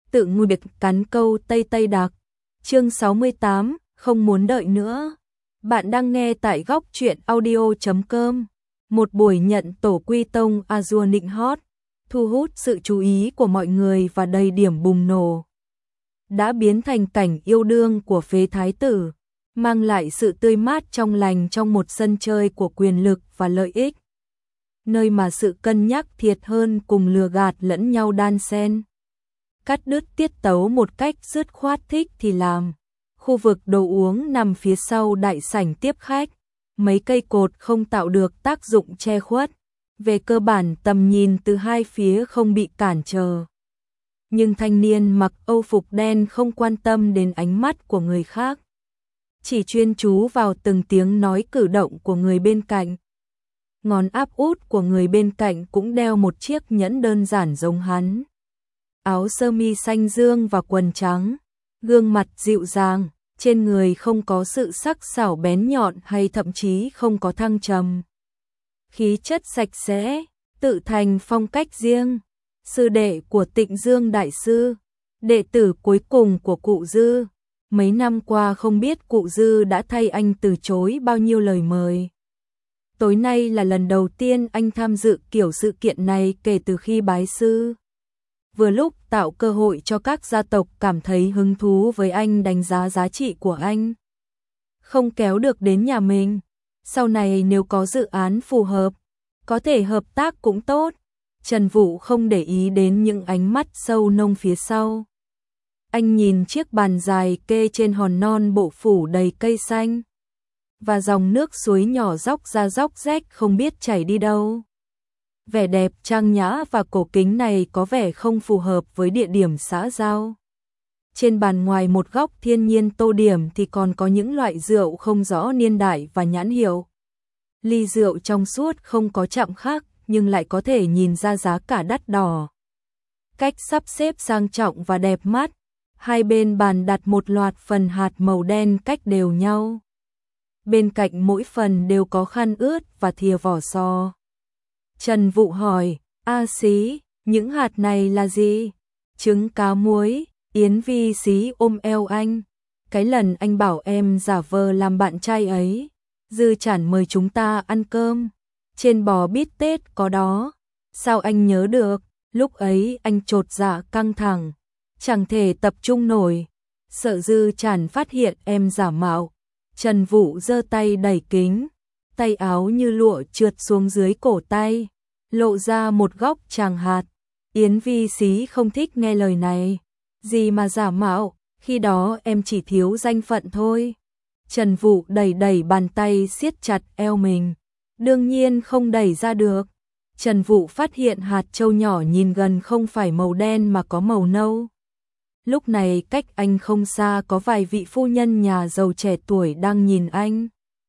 tự ngồi biệt cắn câu Tây Tây Đặc. Chương 68, không muốn đợi nữa. Bạn đang nghe tại góc truyện audio.com. Một buổi nhận tổ quy tông Azure nịnh hót, thu hút sự chú ý của mọi người và đầy điểm bùng nổ. Đã biến thành cảnh yêu đương của phế thái tử, mang lại sự tươi mát trong lành trong một sân chơi của quyền lực và lợi ích, nơi mà sự cân nhắc thiệt hơn cùng lừa gạt lẫn nhau đan xen. Cắt đứt tiết tấu một cách dứt khoát, thích thì làm. Khu vực đồ uống nằm phía sau đại sảnh tiếp khách, mấy cây cột không tạo được tác dụng che khuất, về cơ bản tầm nhìn từ hai phía không bị cản trở. Nhưng thanh niên mặc âu phục đen không quan tâm đến ánh mắt của người khác, chỉ chuyên chú vào từng tiếng nói cử động của người bên cạnh. Ngón áp út của người bên cạnh cũng đeo một chiếc nhẫn đơn giản giống hắn. Áo sơ mi xanh dương và quần trắng, gương mặt dịu dàng, trên người không có sự sắc sảo bén nhọn hay thậm chí không có thăng trầm. Khí chất sạch sẽ, tự thành phong cách riêng. Sư đệ của Tịnh Dương đại sư, đệ tử cuối cùng của cụ Dư. Mấy năm qua không biết cụ Dư đã thay anh từ chối bao nhiêu lời mời. Tối nay là lần đầu tiên anh tham dự kiểu sự kiện này kể từ khi bái sư. Vừa lúc tạo cơ hội cho các gia tộc cảm thấy hứng thú với anh, đánh giá giá trị của anh. Không kéo được đến nhà mình, sau này nếu có dự án phù hợp, có thể hợp tác cũng tốt. Trần Vũ không để ý đến những ánh mắt sâu nông phía sau. Anh nhìn chiếc bàn dài kê trên hòn non bộ phủ đầy cây xanh, và dòng nước suối nhỏ róc ra róc rách không biết chảy đi đâu. Vẻ đẹp trang nhã và cổ kính này có vẻ không phù hợp với địa điểm xã giao. Trên bàn ngoài một góc thiên nhiên tô điểm thì còn có những loại rượu không rõ niên đại và nhãn hiệu. Ly rượu trong suốt không có chạm khắc, nhưng lại có thể nhìn ra giá cả đắt đỏ. Cách sắp xếp sang trọng và đẹp mắt, hai bên bàn đặt một loạt phần hạt màu đen cách đều nhau. Bên cạnh mỗi phần đều có khăn ướt và thìa vỏ sò. Trần Vũ hỏi, A Xí, những hạt này là gì? Trứng cá muối. Yến Vi Xí ôm eo anh. Cái lần anh bảo em giả vờ làm bạn trai ấy, Dư Chản mời chúng ta ăn cơm. Trên bò bít tết có đó. Sao anh nhớ được? Lúc ấy anh chột dạ căng thẳng, chẳng thể tập trung nổi, sợ Dư Chản phát hiện em giả mạo. Trần Vũ giơ tay đẩy kính, tay áo như lụa trượt xuống dưới cổ tay, lộ ra một góc tràng hạt. Yến Vi Xí không thích nghe lời này. Gì mà giả mạo, khi đó em chỉ thiếu danh phận thôi. Trần Vũ đẩy đẩy bàn tay siết chặt eo mình. Đương nhiên không đẩy ra được. Trần Vũ phát hiện hạt châu nhỏ nhìn gần không phải màu đen mà có màu nâu. Lúc này cách anh không xa có vài vị phu nhân nhà giàu trẻ tuổi đang nhìn anh.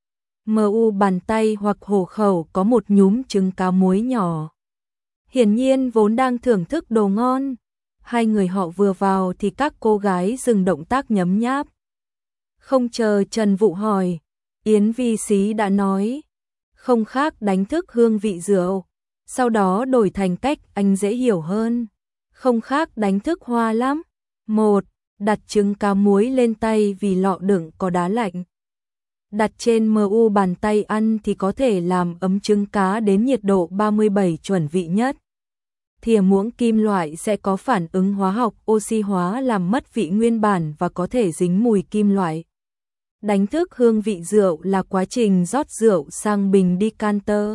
Mu bàn tay hoặc hổ khẩu có một nhúm trứng cá muối nhỏ. Hiển nhiên vốn đang thưởng thức đồ ngon. Hai người họ vừa vào thì các cô gái dừng động tác nhấm nháp. Không chờ Trần Vũ hỏi, Yến Vi Xí đã nói, không khác đánh thức hương vị rượu. Sau đó đổi thành cách anh dễ hiểu hơn, không khác đánh thức hoa lắm. 1. Đặt trứng cá muối lên tay vì lọ đựng có đá lạnh. Đặt trên mu bàn tay ăn thì có thể làm ấm trứng cá đến nhiệt độ 37 chuẩn vị nhất. Thìa muỗng kim loại sẽ có phản ứng hóa học oxy hóa làm mất vị nguyên bản và có thể dính mùi kim loại. Đánh thức hương vị rượu là quá trình rót rượu sang bình decanter,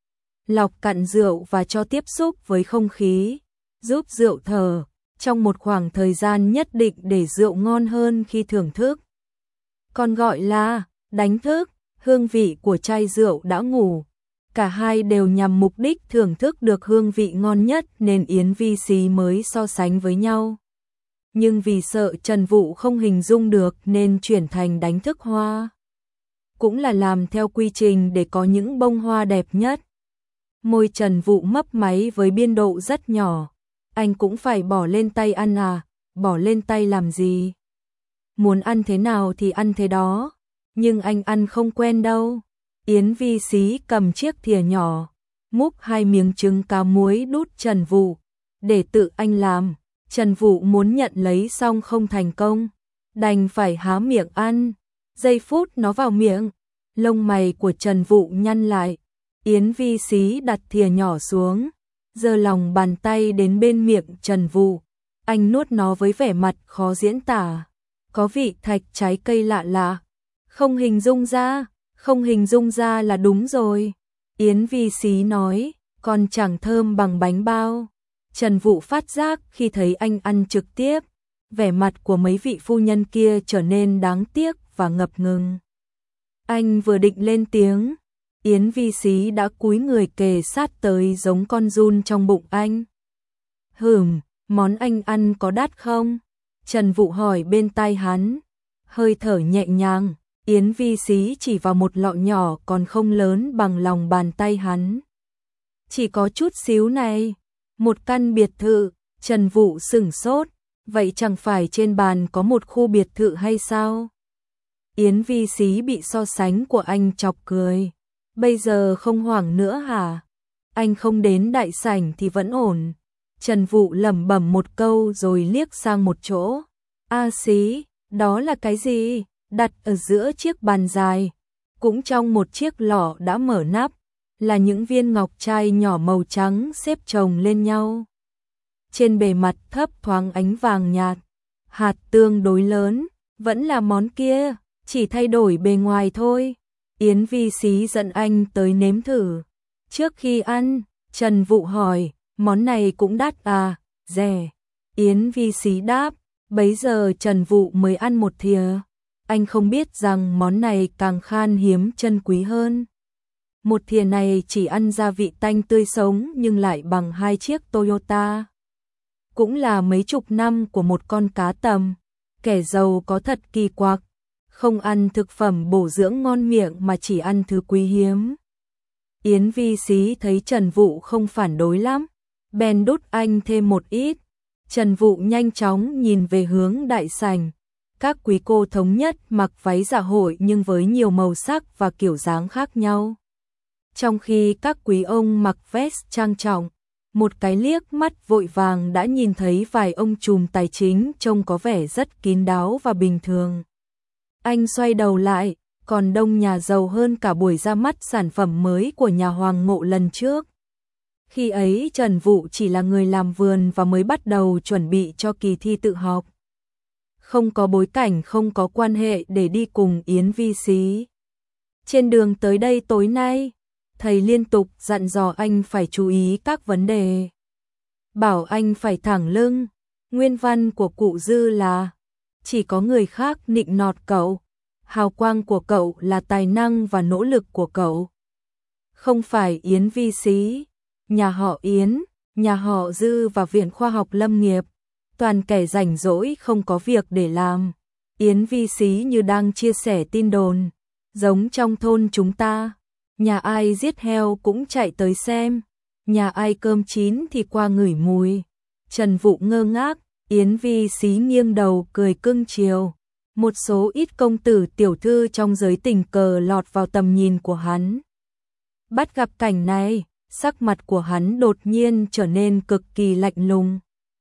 lọc cặn rượu và cho tiếp xúc với không khí, giúp rượu thở trong một khoảng thời gian nhất định để rượu ngon hơn khi thưởng thức. Còn gọi là đánh thức, hương vị của chai rượu đã ngủ. Cả hai đều nhằm mục đích thưởng thức được hương vị ngon nhất nên Yến Vi Xí mới so sánh với nhau. Nhưng vì sợ Trần Vũ không hình dung được nên chuyển thành đánh thức hoa. Cũng là làm theo quy trình để có những bông hoa đẹp nhất. Môi Trần Vũ mấp máy với biên độ rất nhỏ. Anh cũng phải bỏ lên tay ăn à? Bỏ lên tay làm gì? Muốn ăn thế nào thì ăn thế đó. Nhưng anh ăn không quen đâu. Yến Vi Xí cầm chiếc thìa nhỏ, múc hai miếng trứng cá muối đút Trần Vũ, để tự anh làm. Trần Vũ muốn nhận lấy xong không thành công, đành phải há miệng ăn. Giây phút nó vào miệng, lông mày của Trần Vũ nhăn lại. Yến Vi Xí đặt thìa nhỏ xuống, giơ lòng bàn tay đến bên miệng Trần Vũ. Anh nuốt nó với vẻ mặt khó diễn tả, có vị thạch trái cây lạ lạ. Không hình dung ra là đúng rồi. Yến Vi Xí nói, còn chẳng thơm bằng bánh bao. Trần Vũ phát giác khi thấy anh ăn trực tiếp, vẻ mặt của mấy vị phu nhân kia trở nên đáng tiếc và ngập ngừng. Anh vừa định lên tiếng, Yến Vi Xí đã cúi người kề sát tới giống con giun trong bụng anh. Món anh ăn có đắt không? Trần Vũ hỏi bên tai hắn. Hơi thở nhẹ nhàng, Yến Vi Xí chỉ vào một lọ nhỏ còn không lớn bằng lòng bàn tay hắn. Chỉ có chút xíu này, một căn biệt thự. Trần Vũ sửng sốt, vậy chẳng phải trên bàn có một khu biệt thự hay sao? Yến Vi Xí bị so sánh của anh chọc cười. Bây giờ không hoảng nữa hả? Anh không đến đại sảnh thì vẫn ổn. Trần Vũ lẩm bẩm một câu rồi liếc sang một chỗ. A Xí, đó là cái gì? Đặt ở giữa chiếc bàn dài, cũng trong một chiếc lọ đã mở nắp, là những viên ngọc trai nhỏ màu trắng xếp chồng lên nhau. Trên bề mặt thấp thoáng ánh vàng nhạt, hạt tương đối lớn, vẫn là món kia, chỉ thay đổi bề ngoài thôi. Yến Vi Xí dẫn anh tới nếm thử. Trước khi ăn, Trần Vũ hỏi, món này cũng đắt à? Rẻ. Yến Vi Xí đáp, bấy giờ Trần Vũ mới ăn một thìa. Anh không biết rằng món này càng khan hiếm chân quý hơn. Một thìa này chỉ ăn gia vị tanh tươi sống nhưng lại bằng 2 chiếc Toyota. Cũng là mấy chục năm của một con cá tầm. Kẻ giàu có thật kỳ quặc, không ăn thực phẩm bổ dưỡng ngon miệng mà chỉ ăn thứ quý hiếm. Yến Vi Xí thấy Trần Vũ không phản đối lắm, bèn đút anh thêm một ít. Trần Vũ nhanh chóng nhìn về hướng đại sảnh. Các quý cô thống nhất mặc váy dạ hội nhưng với nhiều màu sắc và kiểu dáng khác nhau. Trong khi các quý ông mặc vest trang trọng, một cái liếc mắt vội vàng đã nhìn thấy vài ông trùm tài chính trông có vẻ rất kín đáo và bình thường. Anh xoay đầu lại, còn đông nhà giàu hơn cả buổi ra mắt sản phẩm mới của nhà Hoàng Ngộ lần trước. Khi ấy Trần Vũ chỉ là người làm vườn và mới bắt đầu chuẩn bị cho kỳ thi tự học. Không có bối cảnh, không có quan hệ để đi cùng Yến Vi Xí. Trên đường tới đây tối nay, thầy liên tục dặn dò anh phải chú ý các vấn đề. Bảo anh phải thẳng lưng. Nguyên văn của cụ Dư là: chỉ có người khác nịnh nọt cậu, hào quang của cậu là tài năng và nỗ lực của cậu. Không phải Yến Vi Xí, nhà họ Yến, nhà họ Dư và Viện Khoa học Lâm nghiệp, toàn kẻ rảnh rỗi không có việc để làm. Yến Vi Xí như đang chia sẻ tin đồn, giống trong thôn chúng ta, nhà ai giết heo cũng chạy tới xem, nhà ai cơm chín thì qua ngửi mùi. Trần Vũ ngơ ngác, Yến Vi Xí nghiêng đầu cười cưng chiều. Một số ít công tử tiểu thư trong giới tình cờ lọt vào tầm nhìn của hắn. Bắt gặp cảnh này, sắc mặt của hắn đột nhiên trở nên cực kỳ lạnh lùng.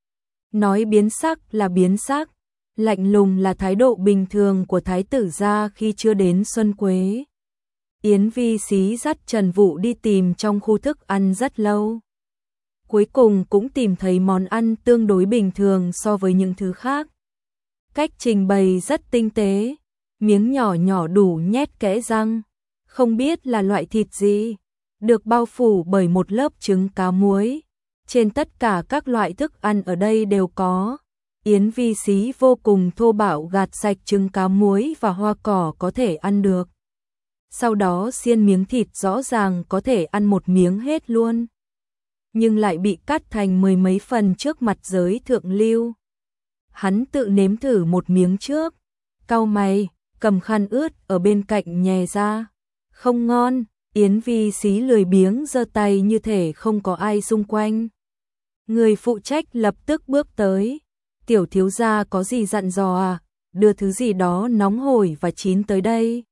Nói biến sắc là biến sắc, lạnh lùng là thái độ bình thường của thái tử gia khi chưa đến Xuân Quế. Yến Vi Xí dắt Trần Vũ đi tìm trong khu thức ăn rất lâu. Cuối cùng cũng tìm thấy món ăn tương đối bình thường so với những thứ khác. Cách trình bày rất tinh tế, miếng nhỏ nhỏ đủ nhét kẽ răng, không biết là loại thịt gì, được bao phủ bởi một lớp trứng cá muối. Trên tất cả các loại thức ăn ở đây đều có. Yến Vi Xí vô cùng thô bạo gạt sạch trứng cá muối và hoa cỏ có thể ăn được. Sau đó xiên miếng thịt rõ ràng có thể ăn một miếng hết luôn, nhưng lại bị cắt thành mười mấy phần trước mặt giới thượng lưu. Hắn tự nếm thử một miếng trước, cau mày, cầm khăn ướt ở bên cạnh nhè ra. Không ngon. Yến Vi Xí lười biếng giơ tay như thể không có ai xung quanh. Người phụ trách lập tức bước tới. Tiểu thiếu gia có gì dặn dò à? Đưa thứ gì đó nóng hổi và chín tới đây.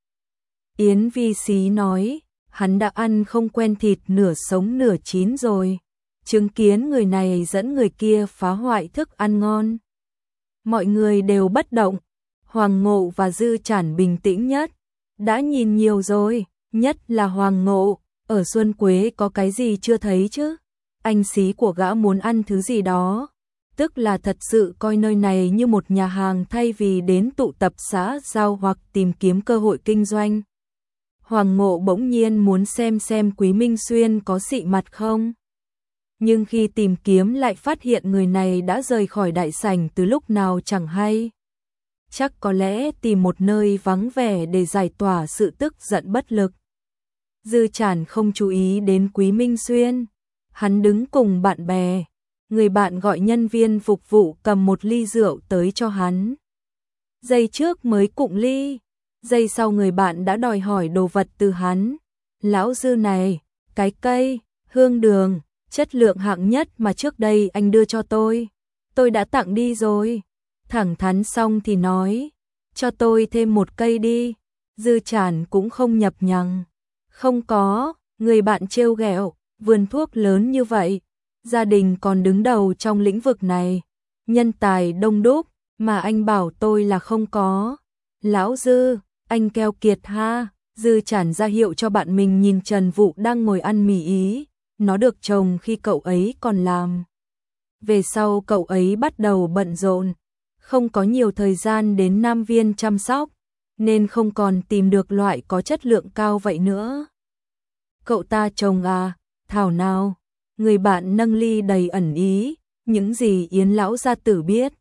Yến Vi Xí nói, hắn đã ăn không quen thịt nửa sống nửa chín rồi. chứng kiến người này dẫn người kia phá hoại thức ăn ngon. Mọi người đều bất động, Hoàng Ngộ và Dư Chản bình tĩnh nhất, đã nhìn nhiều rồi, nhất là Hoàng Ngộ, ở Xuân Quế có cái gì chưa thấy chứ? Anh xí của gã muốn ăn thứ gì đó, tức là thật sự coi nơi này như một nhà hàng thay vì đến tụ tập xã giao hoặc tìm kiếm cơ hội kinh doanh. Hoàng Ngộ bỗng nhiên muốn xem Quý Minh Xuyên có xị mặt không. Nhưng khi tìm kiếm lại phát hiện người này đã rời khỏi đại sảnh từ lúc nào chẳng hay. Chắc có lẽ tìm một nơi vắng vẻ để giải tỏa sự tức giận bất lực. Dư Chản không chú ý đến Quý Minh Xuyên. Hắn đứng cùng bạn bè. Người bạn gọi nhân viên phục vụ cầm một ly rượu tới cho hắn. Giây trước mới cụng ly. Giây sau người bạn đã đòi hỏi đồ vật từ hắn. Lão Dư này, cái cây, hương đường, chất lượng hạng nhất mà trước đây anh đưa cho tôi đã tặng đi rồi. Thẳng thắn xong thì nói, cho tôi thêm một cây đi. Dư Chản cũng không nhập nhằng. Không có, người bạn trêu ghẹo, vườn thuốc lớn như vậy, gia đình còn đứng đầu trong lĩnh vực này, nhân tài đông đúc, mà anh bảo tôi là không có. Lão Dư, anh keo kiệt ha. Dư Chản ra hiệu cho bạn mình nhìn Trần Vũ đang ngồi ăn mì Ý, nó được trồng khi cậu ấy còn làm. Về sau cậu ấy bắt đầu bận rộn, không có nhiều thời gian đến Nam Viên chăm sóc, nên không còn tìm được loại có chất lượng cao vậy nữa. Cậu ta trồng à, thảo nào. Người bạn nâng ly đầy ẩn ý, những gì Yến lão gia tử biết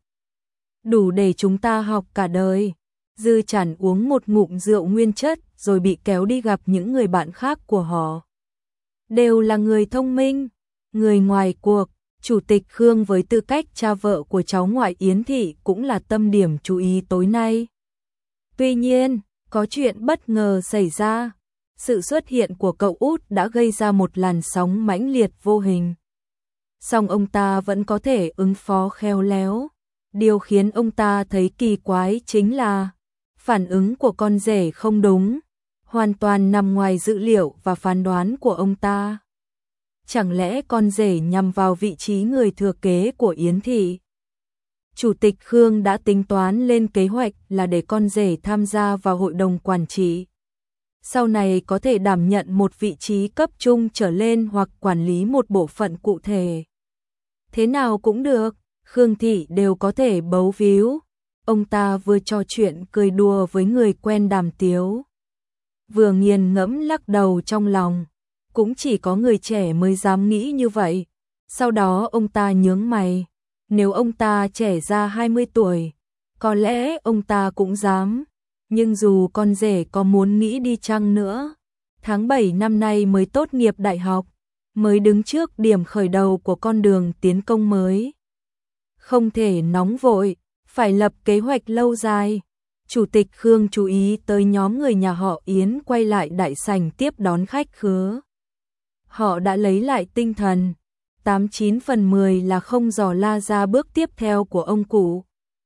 đủ để chúng ta học cả đời. Dư Chản uống một ngụm rượu nguyên chất rồi bị kéo đi gặp những người bạn khác của họ. Đều là người thông minh, người ngoài cuộc. Chủ tịch Khương với tư cách cha vợ của cháu ngoại Yến Thị cũng là tâm điểm chú ý tối nay. Tuy nhiên, có chuyện bất ngờ xảy ra. Sự xuất hiện của cậu út đã gây ra một làn sóng mãnh liệt vô hình. Song ông ta vẫn có thể ứng phó khéo léo. Điều khiến ông ta thấy kỳ quái chính là phản ứng của con rể không đúng, hoàn toàn nằm ngoài dữ liệu và phán đoán của ông ta. Chẳng lẽ con rể nhằm vào vị trí người thừa kế của Yến Thị? Chủ tịch Khương đã tính toán lên kế hoạch là để con rể tham gia vào hội đồng quản trị. Sau này có thể đảm nhận một vị trí cấp trung trở lên hoặc quản lý một bộ phận cụ thể. Thế nào cũng được, Khương Thị đều có thể bấu víu. Ông ta vừa trò chuyện cười đùa với người quen đàm tiếu, vừa nghiền ngẫm lắc đầu trong lòng. Cũng chỉ có người trẻ mới dám nghĩ như vậy. Sau đó ông ta nhướng mày. Nếu ông ta trẻ ra 20 tuổi, có lẽ ông ta cũng dám. Nhưng dù con rể có muốn nghĩ đi chăng nữa, tháng 7 năm nay mới tốt nghiệp đại học, mới đứng trước điểm khởi đầu của con đường tiến công mới. Không thể nóng vội, phải lập kế hoạch lâu dài. Chủ tịch Khương chú ý tới nhóm người nhà họ Yến quay lại đại sảnh tiếp đón khách khứa. Họ đã lấy lại tinh thần, 89 phần 10 là không dò la ra bước tiếp theo của ông cụ.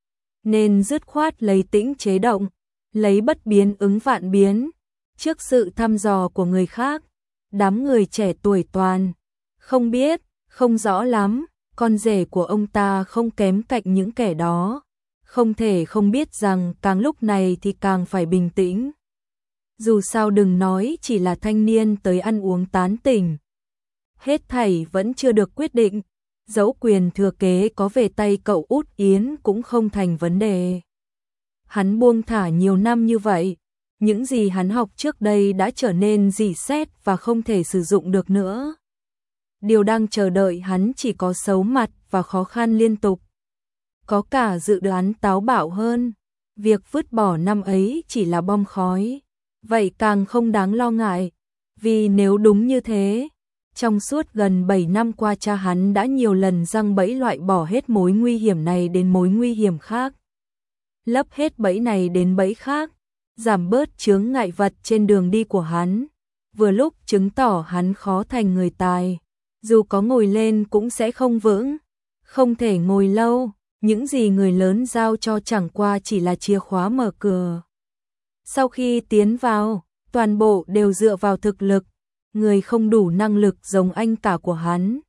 Nên dứt khoát lấy tĩnh chế động, lấy bất biến ứng vạn biến. Trước sự thăm dò của người khác, đám người trẻ tuổi toàn không biết, không rõ lắm, con rể của ông ta không kém cạnh những kẻ đó. Không thể không biết rằng càng lúc này thì càng phải bình tĩnh. Dù sao đừng nói chỉ là thanh niên tới ăn uống tán tỉnh. Hết thảy vẫn chưa được quyết định, dẫu quyền thừa kế có về tay cậu út Yến cũng không thành vấn đề. Hắn buông thả nhiều năm như vậy, những gì hắn học trước đây đã trở nên rỉ sét và không thể sử dụng được nữa. Điều đang chờ đợi hắn chỉ có xấu mặt và khó khăn liên tục. Có cả dự đoán táo bạo hơn, việc vứt bỏ năm ấy chỉ là bom khói. Vậy càng không đáng lo ngại, vì nếu đúng như thế, trong suốt gần 7 năm qua cha hắn đã nhiều lần giăng bẫy loại bỏ hết mối nguy hiểm này đến mối nguy hiểm khác. Lấp hết bẫy này đến bẫy khác, giảm bớt chướng ngại vật trên đường đi của hắn, vừa lúc chứng tỏ hắn khó thành người tài. Dù có ngồi lên cũng sẽ không vững, không thể ngồi lâu, những gì người lớn giao cho chẳng qua chỉ là chìa khóa mở cửa. Sau khi tiến vào, toàn bộ đều dựa vào thực lực, người không đủ năng lực giống anh cả của hắn,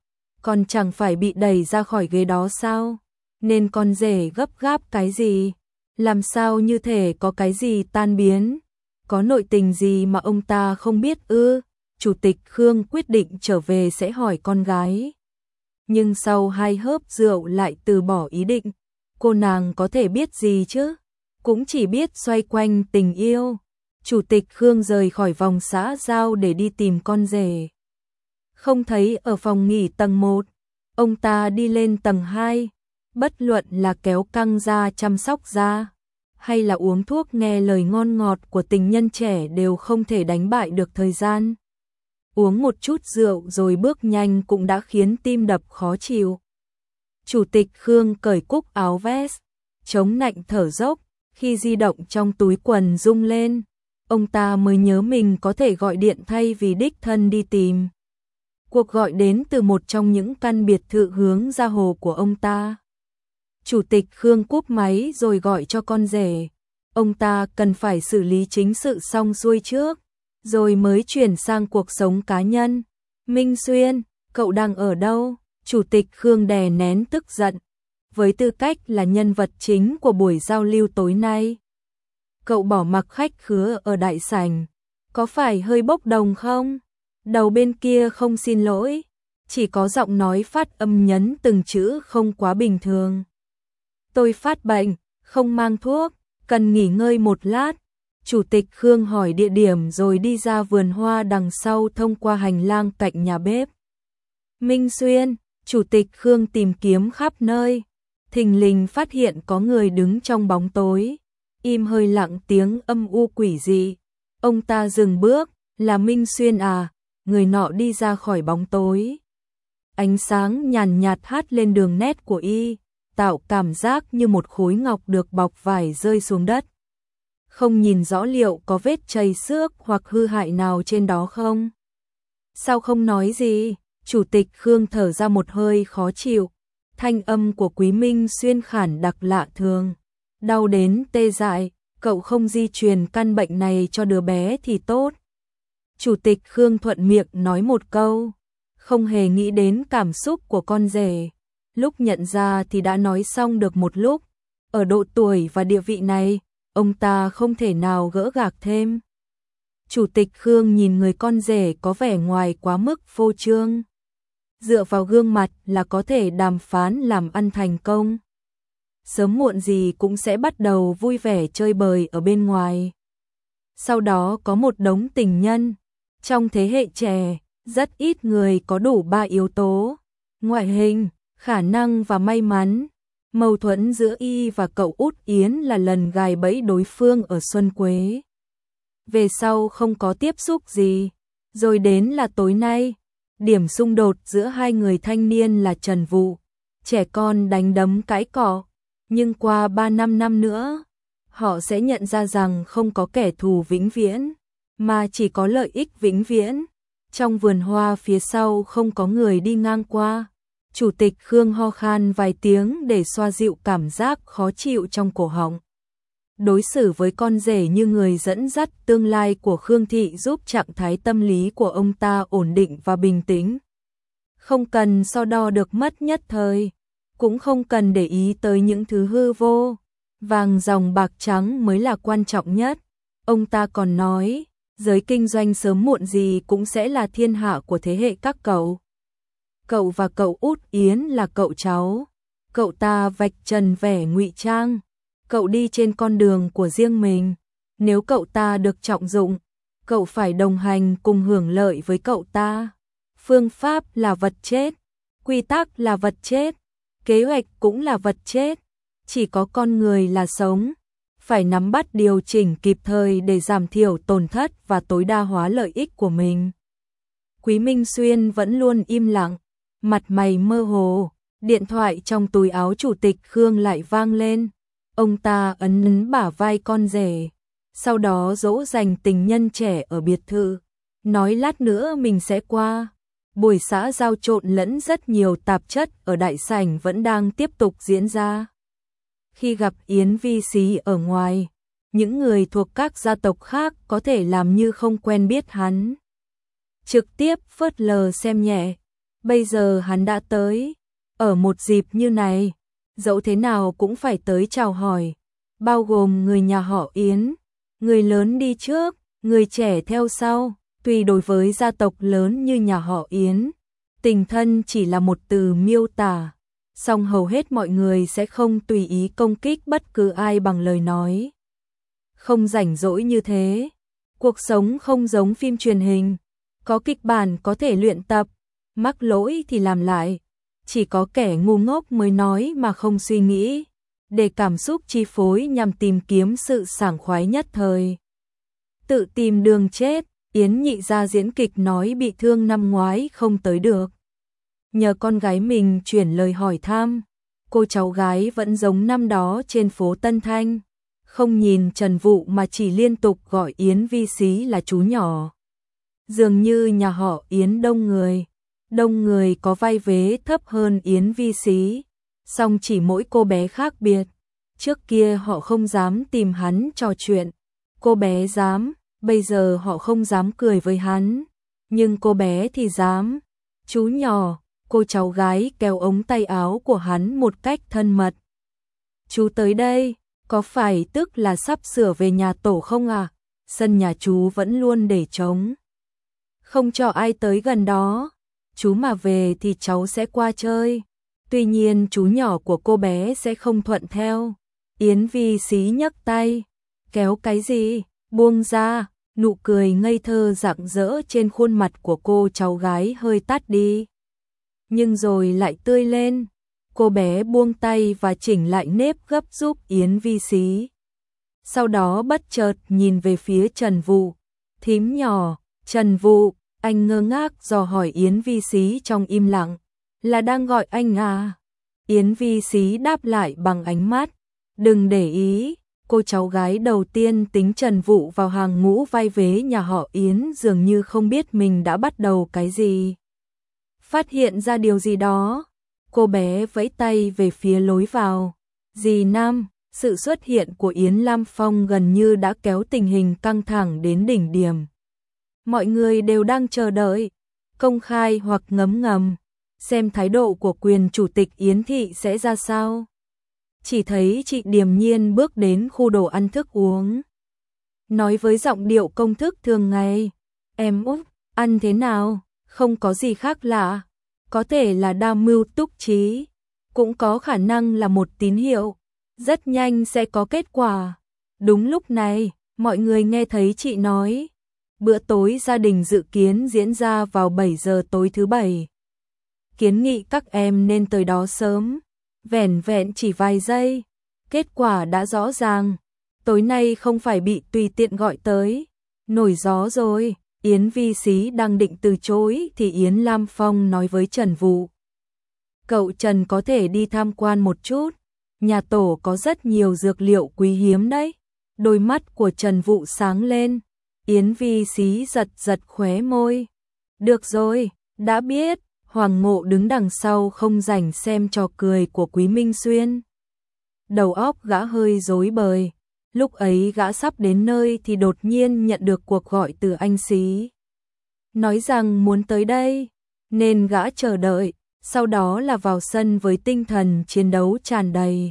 còn chẳng phải bị đẩy ra khỏi ghế đó sao? Nên con rể gấp gáp cái gì? Làm sao như thể có cái gì tan biến? Có nội tình gì mà ông ta không biết ư? Chủ tịch Khương quyết định trở về sẽ hỏi con gái. Nhưng sau 2 hớp rượu lại từ bỏ ý định. Cô nàng có thể biết gì chứ? Cũng chỉ biết xoay quanh tình yêu. Chủ tịch Khương rời khỏi vòng xã giao để đi tìm con rể. Không thấy ở phòng nghỉ tầng 1, ông ta đi lên tầng 2, bất luận là kéo căng da chăm sóc da, hay là uống thuốc nghe lời ngon ngọt của tình nhân trẻ đều không thể đánh bại được thời gian. Uống một chút rượu rồi bước nhanh cũng đã khiến tim đập khó chịu. Chủ tịch Khương cởi cúc áo vest, chống nạnh thở dốc, khi di động trong túi quần rung lên, ông ta mới nhớ mình có thể gọi điện thay vì đích thân đi tìm. Cuộc gọi đến từ một trong những căn biệt thự hướng ra hồ của ông ta. Chủ tịch Khương cúp máy rồi gọi cho con rể. Ông ta cần phải xử lý chính sự xong xuôi trước, rồi mới chuyển sang cuộc sống cá nhân. Minh Xuyên, cậu đang ở đâu? Chủ tịch Khương đè nén tức giận. Với tư cách là nhân vật chính của buổi giao lưu tối nay, cậu bỏ mặc khách khứa ở đại sảnh, có phải hơi bốc đồng không? Đầu bên kia không xin lỗi, chỉ có giọng nói phát âm nhấn từng chữ không quá bình thường. Tôi phát bệnh, không mang thuốc, cần nghỉ ngơi một lát. Chủ tịch Khương hỏi địa điểm rồi đi ra vườn hoa đằng sau thông qua hành lang cạnh nhà bếp. Minh Xuyên, Chủ tịch Khương tìm kiếm khắp nơi, thình lình phát hiện có người đứng trong bóng tối, im hơi lặng tiếng âm u quỷ dị. Ông ta dừng bước, là Minh Xuyên à? Người nọ đi ra khỏi bóng tối. Ánh sáng nhàn nhạt hắt lên đường nét của y, tạo cảm giác như một khối ngọc được bọc vải rơi xuống đất. Không nhìn rõ liệu có vết chảy xước hoặc hư hại nào trên đó không? Sao không nói gì? Chủ tịch Khương thở ra một hơi khó chịu. Thanh âm của Quý Minh Xuyên khản đặc lạ thường. Đau đến tê dại, cậu không di truyền căn bệnh này cho đứa bé thì tốt. Chủ tịch Khương thuận miệng nói một câu, không hề nghĩ đến cảm xúc của con rể. Lúc nhận ra thì đã nói xong được một lúc. Ở độ tuổi và địa vị này, ông ta không thể nào gỡ gạc thêm. Chủ tịch Khương nhìn người con rể có vẻ ngoài quá mức phô trương. Dựa vào gương mặt là có thể đàm phán làm ăn thành công. Sớm muộn gì cũng sẽ bắt đầu vui vẻ chơi bời ở bên ngoài. Sau đó có một đống tình nhân. Trong thế hệ trẻ, rất ít người có đủ 3 yếu tố: ngoại hình, khả năng và may mắn. Mâu thuẫn giữa y và cậu Út Yến là lần gài bẫy đối phương ở Xuân Quế. Về sau không có tiếp xúc gì. Rồi đến là tối nay, điểm xung đột giữa hai người thanh niên là trần vụ, trẻ con đánh đấm cãi cọ. Nhưng qua 3-5 năm nữa, họ sẽ nhận ra rằng không có kẻ thù vĩnh viễn, mà chỉ có lợi ích vĩnh viễn. Trong vườn hoa phía sau không có người đi ngang qua. Chủ tịch Khương ho khan vài tiếng để xoa dịu cảm giác khó chịu trong cổ họng. Đối xử với con rể như người dẫn dắt tương lai của Khương thị giúp trạng thái tâm lý của ông ta ổn định và bình tĩnh. Không cần so đo được mất nhất thời, cũng không cần để ý tới những thứ hư vô. Vàng dòng bạc trắng mới là quan trọng nhất. Ông ta còn nói, giới kinh doanh sớm muộn gì cũng sẽ là thiên hạ của thế hệ các cậu. Cậu và cậu Út Yến là cậu cháu. Cậu ta vạch trần vẻ ngụy trang. Cậu đi trên con đường của riêng mình. Nếu cậu ta được trọng dụng, cậu phải đồng hành cùng hưởng lợi với cậu ta. Phương pháp là vật chết, quy tắc là vật chết, kế hoạch cũng là vật chết. Chỉ có con người là sống. Phải nắm bắt điều chỉnh kịp thời để giảm thiểu tổn thất và tối đa hóa lợi ích của mình. Quý Minh Xuyên vẫn luôn im lặng, mặt mày mơ hồ. Điện thoại trong túi áo chủ tịch Khương lại vang lên. Ông ta ấn bả vai con rể, sau đó dỗ dành tình nhân trẻ ở biệt thự, nói lát nữa mình sẽ qua. Buổi xã giao trộn lẫn rất nhiều tạp chất ở đại sảnh vẫn đang tiếp tục diễn ra. Khi gặp Yến Vi Xí ở ngoài, những người thuộc các gia tộc khác có thể làm như không quen biết hắn, trực tiếp phớt lờ xem nhẹ. Bây giờ hắn đã tới, ở một dịp như này, dẫu thế nào cũng phải tới chào hỏi, bao gồm người nhà họ Yến, người lớn đi trước, người trẻ theo sau. Tuy đối với gia tộc lớn như nhà họ Yến, tình thân chỉ là một từ miêu tả, song hầu hết mọi người sẽ không tùy ý công kích bất cứ ai bằng lời nói. Không rảnh rỗi như thế, cuộc sống không giống phim truyền hình, có kịch bản có thể luyện tập, mắc lỗi thì làm lại, chỉ có kẻ ngu ngốc mới nói mà không suy nghĩ, để cảm xúc chi phối nhằm tìm kiếm sự sảng khoái nhất thời. Tự tìm đường chết, Yến nhị gia diễn kịch nói bị thương năm ngoái không tới được. Nhờ con gái mình chuyển lời hỏi thăm, cô cháu gái vẫn giống năm đó trên phố Tân Thanh, không nhìn Trần Vũ mà chỉ liên tục gọi Yến Vi Xí là chú nhỏ. Dường như nhà họ Yến đông người có vai vế thấp hơn Yến Vi Xí, song chỉ mỗi cô bé khác biệt. Trước kia họ không dám tìm hắn trò chuyện, cô bé dám, bây giờ họ không dám cười với hắn, nhưng cô bé thì dám. Chú nhỏ, cô cháu gái kéo ống tay áo của hắn một cách thân mật. Chú tới đây, có phải tức là sắp sửa về nhà tổ không à? Sân nhà chú vẫn luôn để trống, không cho ai tới gần đó. Chú mà về thì cháu sẽ qua chơi. Tuy nhiên chú nhỏ của cô bé sẽ không thuận theo. Yến Vi Xí nhấc tay. Kéo cái gì? Buông ra. Nụ cười ngây thơ rạng rỡ trên khuôn mặt của cô cháu gái hơi tắt đi, nhưng rồi lại tươi lên. Cô bé buông tay và chỉnh lại nếp gấp giúp Yến Vi Xí. Sau đó bất chợt nhìn về phía Trần Vũ. Thím nhỏ, Trần Vũ, anh ngơ ngác dò hỏi Yến Vi Xí trong im lặng. Là đang gọi anh à? Yến Vi Xí đáp lại bằng ánh mắt. Đừng để ý. Cô cháu gái đầu tiên tính Trần Vũ vào hàng ngũ vai vế nhà họ Yến dường như không biết mình đã bắt đầu cái gì. Phát hiện ra điều gì đó, cô bé vẫy tay về phía lối vào. Dì Năm, sự xuất hiện của Yến Lam Phong gần như đã kéo tình hình căng thẳng đến đỉnh điểm. Mọi người đều đang chờ đợi, công khai hoặc ngấm ngầm, xem thái độ của quyền chủ tịch Yến Thị sẽ ra sao. Chỉ thấy chị điềm nhiên bước đến khu đồ ăn thức uống, nói với giọng điệu công thức thường ngày. Em út, ăn thế nào? Không có gì khác lạ. Có thể là đa mưu túc trí, cũng có khả năng là một tín hiệu. Rất nhanh sẽ có kết quả. Đúng lúc này, mọi người nghe thấy chị nói. Bữa tối gia đình dự kiến diễn ra vào 7 giờ tối thứ Bảy. Kiến nghị các em nên tới đó sớm. Vẻn vẹn chỉ vài giây, kết quả đã rõ ràng. Tối nay không phải bị tùy tiện gọi tới. Nổi gió rồi. Yến Vi Xí đang định từ chối thì Yến Lam Phong nói với Trần Vũ. Cậu Trần có thể đi tham quan một chút. Nhà tổ có rất nhiều dược liệu quý hiếm đấy. Đôi mắt của Trần Vũ sáng lên. Yến Vi Xí giật giật khóe môi. Được rồi, đã biết. Hoàng Ngộ đứng đằng sau không rảnh xem trò cười của Quý Minh Xuyên. Đầu óc gã hơi rối bời. Lúc ấy gã sắp đến nơi thì đột nhiên nhận được cuộc gọi từ anh Xí. Nói rằng muốn tới đây, nên gã chờ đợi, sau đó là vào sân với tinh thần chiến đấu tràn đầy.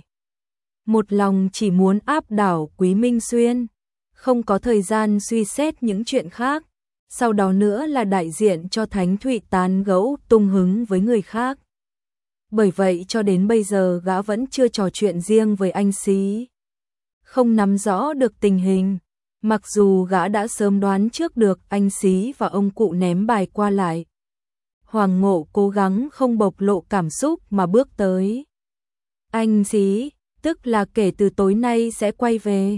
Một lòng chỉ muốn áp đảo Quý Minh Xuyên, không có thời gian suy xét những chuyện khác. Sau đó nữa là đại diện cho Thánh Thụy tán gẫu tung hứng với người khác. Bởi vậy cho đến bây giờ gã vẫn chưa trò chuyện riêng với anh Xí. Không nắm rõ được tình hình, mặc dù gã đã sớm đoán trước được anh Xí và ông cụ ném bài qua lại. Hoàng Ngộ cố gắng không bộc lộ cảm xúc mà bước tới. Anh Xí, tức là kể từ tối nay sẽ quay về.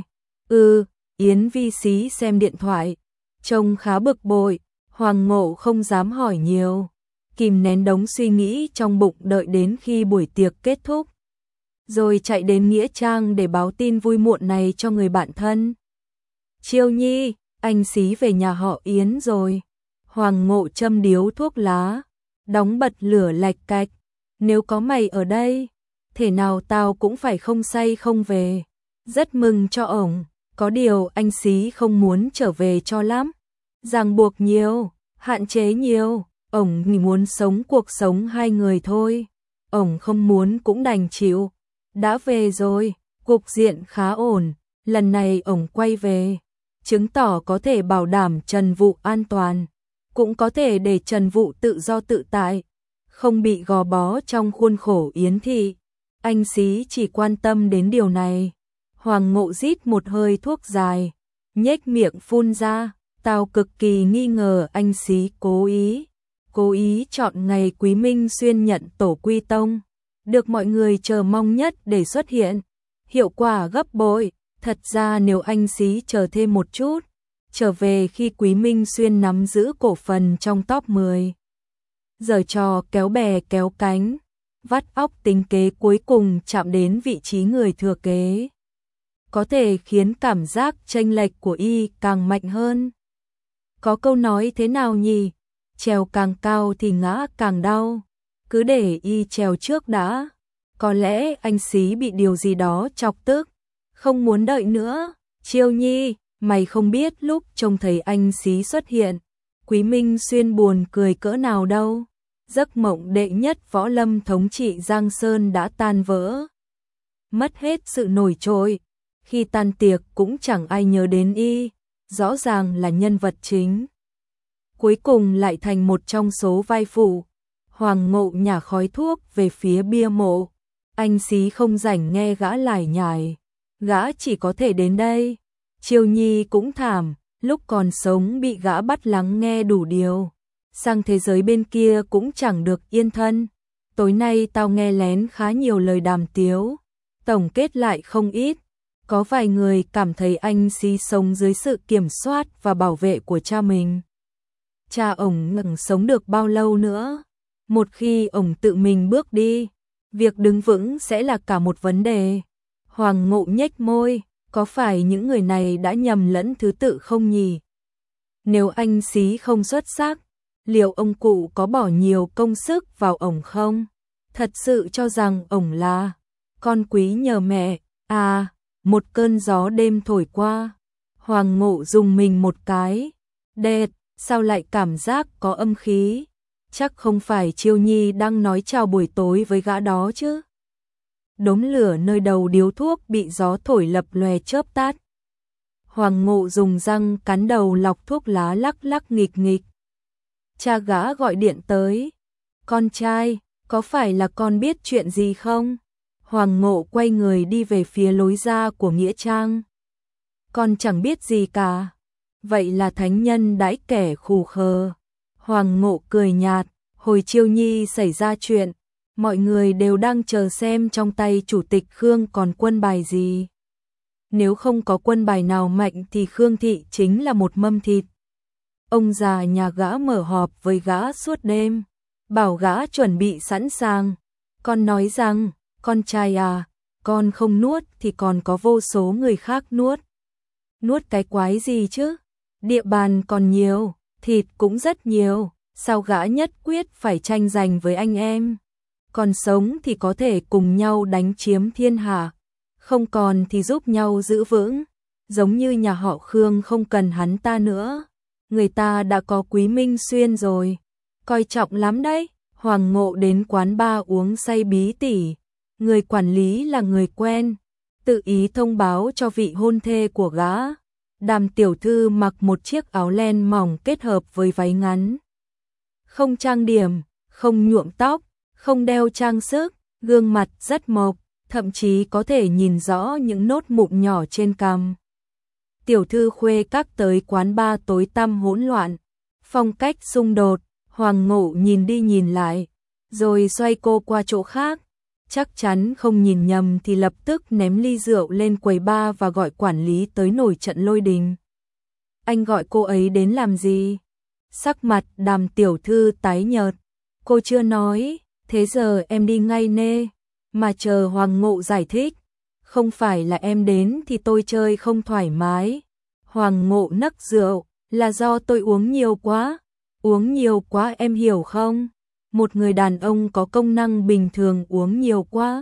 Yến Vi Xí xem điện thoại, trông khá bực bội. Hoàng Ngộ không dám hỏi nhiều, kìm nén đống suy nghĩ trong bụng đợi đến khi buổi tiệc kết thúc, rồi chạy đến nghĩa trang để báo tin vui muộn này cho người bạn thân. Chiêu Nhi, anh Xí về nhà họ Yến rồi. Hoàng Ngộ châm điếu thuốc lá, đóng bật lửa lạch cạch. Nếu có mày ở đây, thể nào tao cũng phải không say không về. Rất mừng cho ổng, có điều anh Xí không muốn trở về cho lắm. Ràng buộc nhiều, hạn chế nhiều, ổng muốn sống cuộc sống hai người thôi, ổng không muốn cũng đành chịu. Đã về rồi, cục diện khá ổn, lần này ổng quay về, chứng tỏ có thể bảo đảm Trần Vũ an toàn, cũng có thể để Trần Vũ tự do tự tại, không bị gò bó trong khuôn khổ yến thị. Anh Xí chỉ quan tâm đến điều này. Hoàng Ngộ rít một hơi thuốc dài, nhếch miệng phun ra, tao cực kỳ nghi ngờ anh Xí cố ý chọn ngày Quý Minh Xuyên nhận tổ quy tông, được mọi người chờ mong nhất để xuất hiện, hiệu quả gấp bội. Thật ra nếu anh Xí chờ thêm một chút, trở về khi Quý Minh Xuyên nắm giữ cổ phần trong top 10, giở trò kéo bè kéo cánh, vắt óc tính kế cuối cùng chạm đến vị trí người thừa kế, có thể khiến cảm giác chênh lệch của y càng mạnh hơn. Có câu nói thế nào nhỉ? Trèo càng cao thì ngã càng đau. Cứ để y trèo trước đã. Có lẽ anh Xí bị điều gì đó chọc tức, không muốn đợi nữa. Chiêu Nhi, mày không biết lúc trông thấy anh Xí xuất hiện, Quý Minh Xuyên buồn cười cỡ nào đâu. Giấc mộng đệ nhất võ lâm thống trị Giang Sơn đã tan vỡ. Mất hết sự nổi trội. Khi tan tiệc cũng chẳng ai nhớ đến y, rõ ràng là nhân vật chính. Cuối cùng lại thành một trong số vai phụ. Hoàng Ngộ nhả khói thuốc về phía bia mộ. Anh Xí không rảnh nghe gã lải nhải, gã chỉ có thể đến đây. Chiêu Nhi cũng thảm, lúc còn sống bị gã bắt lắng nghe đủ điều, sang thế giới bên kia cũng chẳng được yên thân. Tối nay tao nghe lén khá nhiều lời đàm tiếu, tổng kết lại không ít. Có vài người cảm thấy anh Xí sống dưới sự kiểm soát và bảo vệ của cha mình. Cha ổng ngừng sống được bao lâu nữa? Một khi ổng tự mình bước đi, việc đứng vững sẽ là cả một vấn đề. Hoàng Ngộ nhếch môi, có phải những người này đã nhầm lẫn thứ tự không nhỉ? Nếu anh Xí không xuất sắc, liệu ông cụ có bỏ nhiều công sức vào ổng không? Thật sự cho rằng ổng là con quý nhờ mẹ? À, một cơn gió đêm thổi qua, Hoàng Ngộ dùng mình một cái. Đệt, sao lại cảm giác có âm khí? Chắc không phải Chiêu Nhi đang nói chào buổi tối với gã đó chứ? Đốm lửa nơi đầu điếu thuốc bị gió thổi lập lòe chớp tắt. Hoàng Ngộ dùng răng cắn đầu lọc thuốc lá lắc lắc nghịch nghịch. Cha gã gọi điện tới. Con trai, có phải là con biết chuyện gì không? Hoàng Ngộ quay người đi về phía lối ra của nghĩa trang. Con chẳng biết gì cả. Vậy là thánh nhân đãi kẻ khù khờ. Hoàng Ngộ cười nhạt, hồi Chiêu Nhi xảy ra chuyện, mọi người đều đang chờ xem trong tay chủ tịch Khương còn quân bài gì. Nếu không có quân bài nào mạnh thì Khương thị chính là một mâm thịt. Ông già nhà gã mở họp với gã suốt đêm, bảo gã chuẩn bị sẵn sàng. Con nói rằng, con trai à, con không nuốt thì còn có vô số người khác nuốt. Nuốt cái quái gì chứ? Địa bàn còn nhiều, thịt cũng rất nhiều, sao gã nhất quyết phải tranh giành với anh em? Còn sống thì có thể cùng nhau đánh chiếm thiên hạ, không còn thì giúp nhau giữ vững. Giống như nhà họ Khương không cần hắn ta nữa, người ta đã có Quý Minh Xuyên rồi, coi trọng lắm đấy. Hoàng Ngộ đến quán bar uống say bí tỉ, người quản lý là người quen, tự ý thông báo cho vị hôn thê của gã. Đàm tiểu thư mặc một chiếc áo len mỏng kết hợp với váy ngắn, không trang điểm, không nhuộm tóc, không đeo trang sức, gương mặt rất mộc, thậm chí có thể nhìn rõ những nốt mụn nhỏ trên cằm. Tiểu thư khuê các tới quán bar tối tăm hỗn loạn, phong cách xung đột. Hoàng Ngộ nhìn đi nhìn lại, rồi xoay cô qua chỗ khác. Chắc chắn không nhìn nhầm thì lập tức ném ly rượu lên quầy bar và gọi quản lý tới nổi trận lôi đình. Anh gọi cô ấy đến làm gì? Sắc mặt Đàm tiểu thư tái nhợt. Cô chưa nói, thế giờ em đi ngay nê. Mà chờ Hoàng Ngộ giải thích, không phải là em đến thì tôi chơi không thoải mái. Hoàng Ngộ nấc rượu, là do tôi uống nhiều quá. Uống nhiều quá em hiểu không? Một người đàn ông có công năng bình thường uống nhiều quá.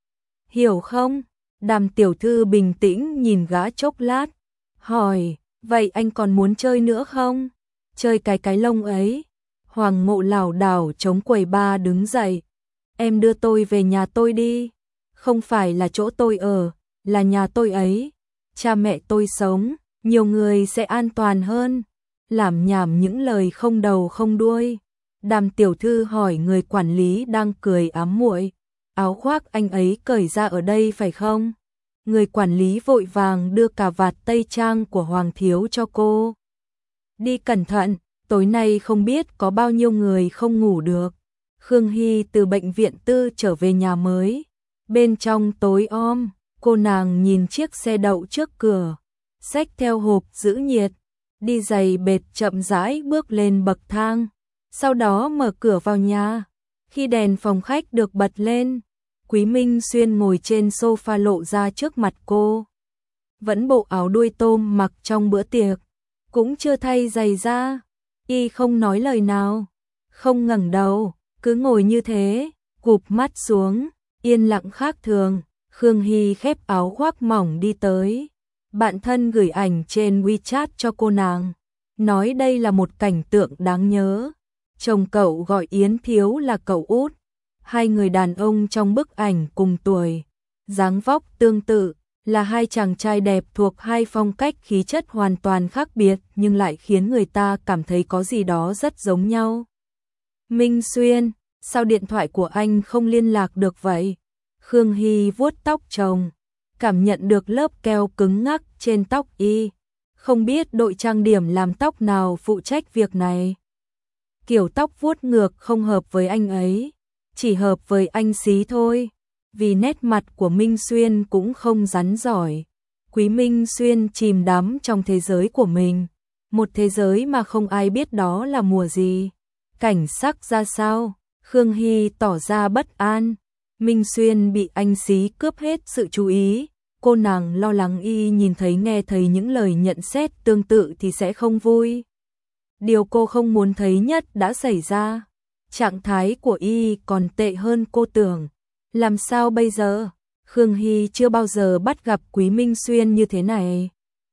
Hiểu không? Đàm tiểu thư bình tĩnh nhìn gã chốc lát, hỏi, vậy anh còn muốn chơi nữa không? Chơi cái lông ấy. Hoàng Ngộ lảo đảo chống quầy ba đứng dậy. Em đưa tôi về nhà tôi đi. Không phải là chỗ tôi ở, là nhà tôi ấy. Cha mẹ tôi sống, nhiều người sẽ an toàn hơn. Làm nhảm những lời không đầu không đuôi. Đàm tiểu thư hỏi người quản lý đang cười ám muội. Áo khoác anh ấy cởi ra ở đây phải không? Người quản lý vội vàng đưa cà vạt tây trang của Hoàng thiếu cho cô. Đi cẩn thận, tối nay không biết có bao nhiêu người không ngủ được. Khương Hy từ bệnh viện tư trở về nhà mới. Bên trong tối om, cô nàng nhìn chiếc xe đậu trước cửa, xách theo hộp giữ nhiệt, đi giày bệt chậm rãi bước lên bậc thang, sau đó mở cửa vào nhà. Khi đèn phòng khách được bật lên, Quý Minh Xuyên ngồi trên sofa lộ ra trước mặt cô. Vẫn bộ áo đuôi tôm mặc trong bữa tiệc, cũng chưa thay giày ra. Y không nói lời nào, không ngẩng đầu, cứ ngồi như thế, cụp mắt xuống, yên lặng khác thường. Khương Hy khép áo khoác mỏng đi tới. Bạn thân gửi ảnh trên WeChat cho cô nàng, nói đây là một cảnh tượng đáng nhớ. Chồng cậu gọi Yến Thiếu là cậu út. Hai người đàn ông trong bức ảnh cùng tuổi, dáng vóc tương tự, là hai chàng trai đẹp thuộc hai phong cách khí chất hoàn toàn khác biệt nhưng lại khiến người ta cảm thấy có gì đó rất giống nhau. Minh Xuyên, sao điện thoại của anh không liên lạc được vậy? Khương Hy vuốt tóc chồng, cảm nhận được lớp keo cứng ngắc trên tóc y. Không biết đội trang điểm làm tóc nào phụ trách việc này. Kiểu tóc vuốt ngược không hợp với anh ấy, chỉ hợp với anh Xí thôi. Vì nét mặt của Minh Xuyên cũng không rắn giỏi. Quý Minh Xuyên chìm đắm trong thế giới của mình, một thế giới mà không ai biết đó là mùa gì, cảnh sắc ra sao. Khương Hy tỏ ra bất an. Minh Xuyên bị anh Xí cướp hết sự chú ý. Cô nàng lo lắng y nhìn thấy nghe thấy những lời nhận xét tương tự thì sẽ không vui. Điều cô không muốn thấy nhất đã xảy ra. Trạng thái của y còn tệ hơn cô tưởng. Làm sao bây giờ? Khương Hy chưa bao giờ bắt gặp Quý Minh Xuyên như thế này.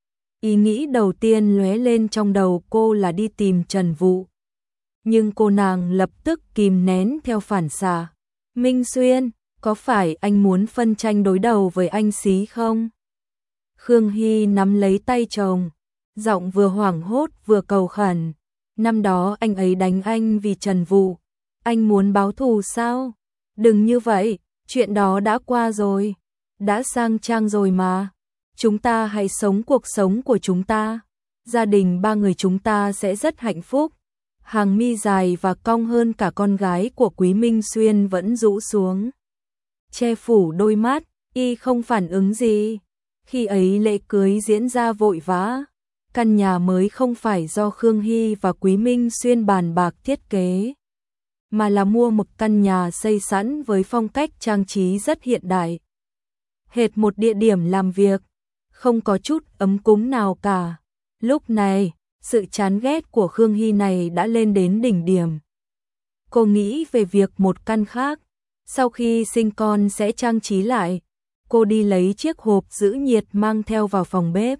Ý nghĩ đầu tiên lóe lên trong đầu cô là đi tìm Trần Vũ. Nhưng cô nàng lập tức kìm nén theo phản xạ. Minh Xuyên, có phải anh muốn phân tranh đối đầu với anh Xí không? Khương Hy nắm lấy tay chồng, giọng vừa hoảng hốt vừa cầu khẩn. Năm đó anh ấy đánh anh vì Trần Vũ. Anh muốn báo thù sao? Đừng như vậy, chuyện đó đã qua rồi. Đã sang trang rồi mà. Chúng ta hãy sống cuộc sống của chúng ta. Gia đình ba người chúng ta sẽ rất hạnh phúc. Hàng mi dài và cong hơn cả con gái của Quý Minh Xuyên vẫn rũ xuống, che phủ đôi mắt. Y không phản ứng gì. Khi ấy lễ cưới diễn ra vội vã. Căn nhà mới không phải do Khương Hy và Quý Minh Xuyên bàn bạc thiết kế, mà là mua một căn nhà xây sẵn với phong cách trang trí rất hiện đại. Hệt một địa điểm làm việc, không có chút ấm cúng nào cả. Lúc này, sự chán ghét của Khương Hy này đã lên đến đỉnh điểm. Cô nghĩ về việc một căn khác, sau khi sinh con sẽ trang trí lại. Cô đi lấy chiếc hộp giữ nhiệt mang theo vào phòng bếp.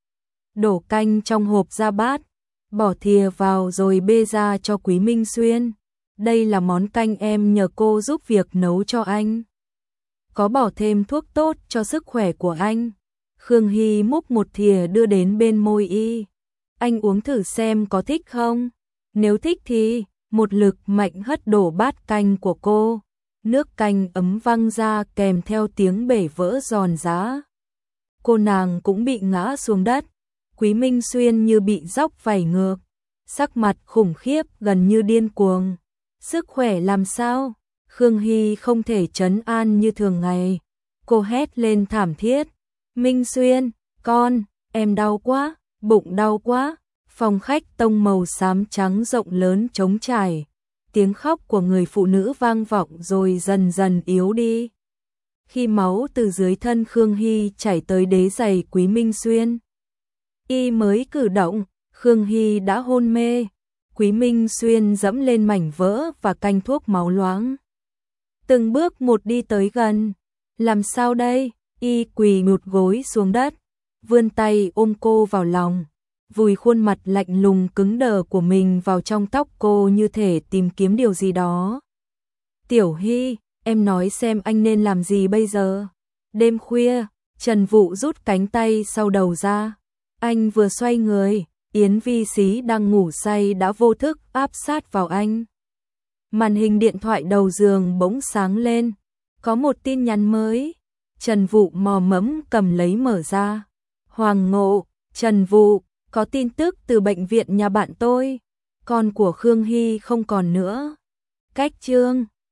Đổ canh trong hộp ra bát, bỏ thìa vào rồi bê ra cho Quý Minh Xuyên. Đây là món canh em nhờ cô giúp việc nấu cho anh. Có bỏ thêm thuốc tốt cho sức khỏe của anh. Khương Hy múc một thìa đưa đến bên môi y. Anh uống thử xem có thích không? Nếu thích thì, một lực mạnh hất đổ bát canh của cô. Nước canh ấm văng ra kèm theo tiếng bể vỡ giòn giã. Cô nàng cũng bị ngã xuống đất. Quý Minh Xuyên như bị dóc vảy ngược, sắc mặt khủng khiếp gần như điên cuồng. Sức khỏe làm sao? Khương Hy không thể trấn an như thường ngày. Cô hét lên thảm thiết. Minh Xuyên, con, em đau quá, bụng đau quá. Phòng khách tông màu xám trắng rộng lớn trống trải. Tiếng khóc của người phụ nữ vang vọng rồi dần dần yếu đi. Khi máu từ dưới thân Khương Hy chảy tới đế giày Quý Minh Xuyên, y mới cử động, Khương Hy đã hôn mê. Quý Minh Xuyên dẫm lên mảnh vỡ và canh thuốc máu loãng. Từng bước một đi tới gần. Làm sao đây? Y quỳ ngụt gối xuống đất, vươn tay ôm cô vào lòng. vùi khuôn mặt lạnh lùng cứng đờ của mình vào trong tóc cô như thể tìm kiếm điều gì đó. Tiểu Hy, em nói xem anh nên làm gì bây giờ? Đêm khuya, Trần Vũ rút cánh tay sau đầu ra. Anh vừa xoay người, Yến Vi Xí đang ngủ say đã vô thức áp sát vào anh. Màn hình điện thoại đầu giường bỗng sáng lên. Có một tin nhắn mới. Trần Vũ mò mẫm cầm lấy mở ra. Hoàng Ngộ, Trần Vũ, có tin tức từ bệnh viện nhà bạn tôi. Con của Khương Hy không còn nữa. Cách chương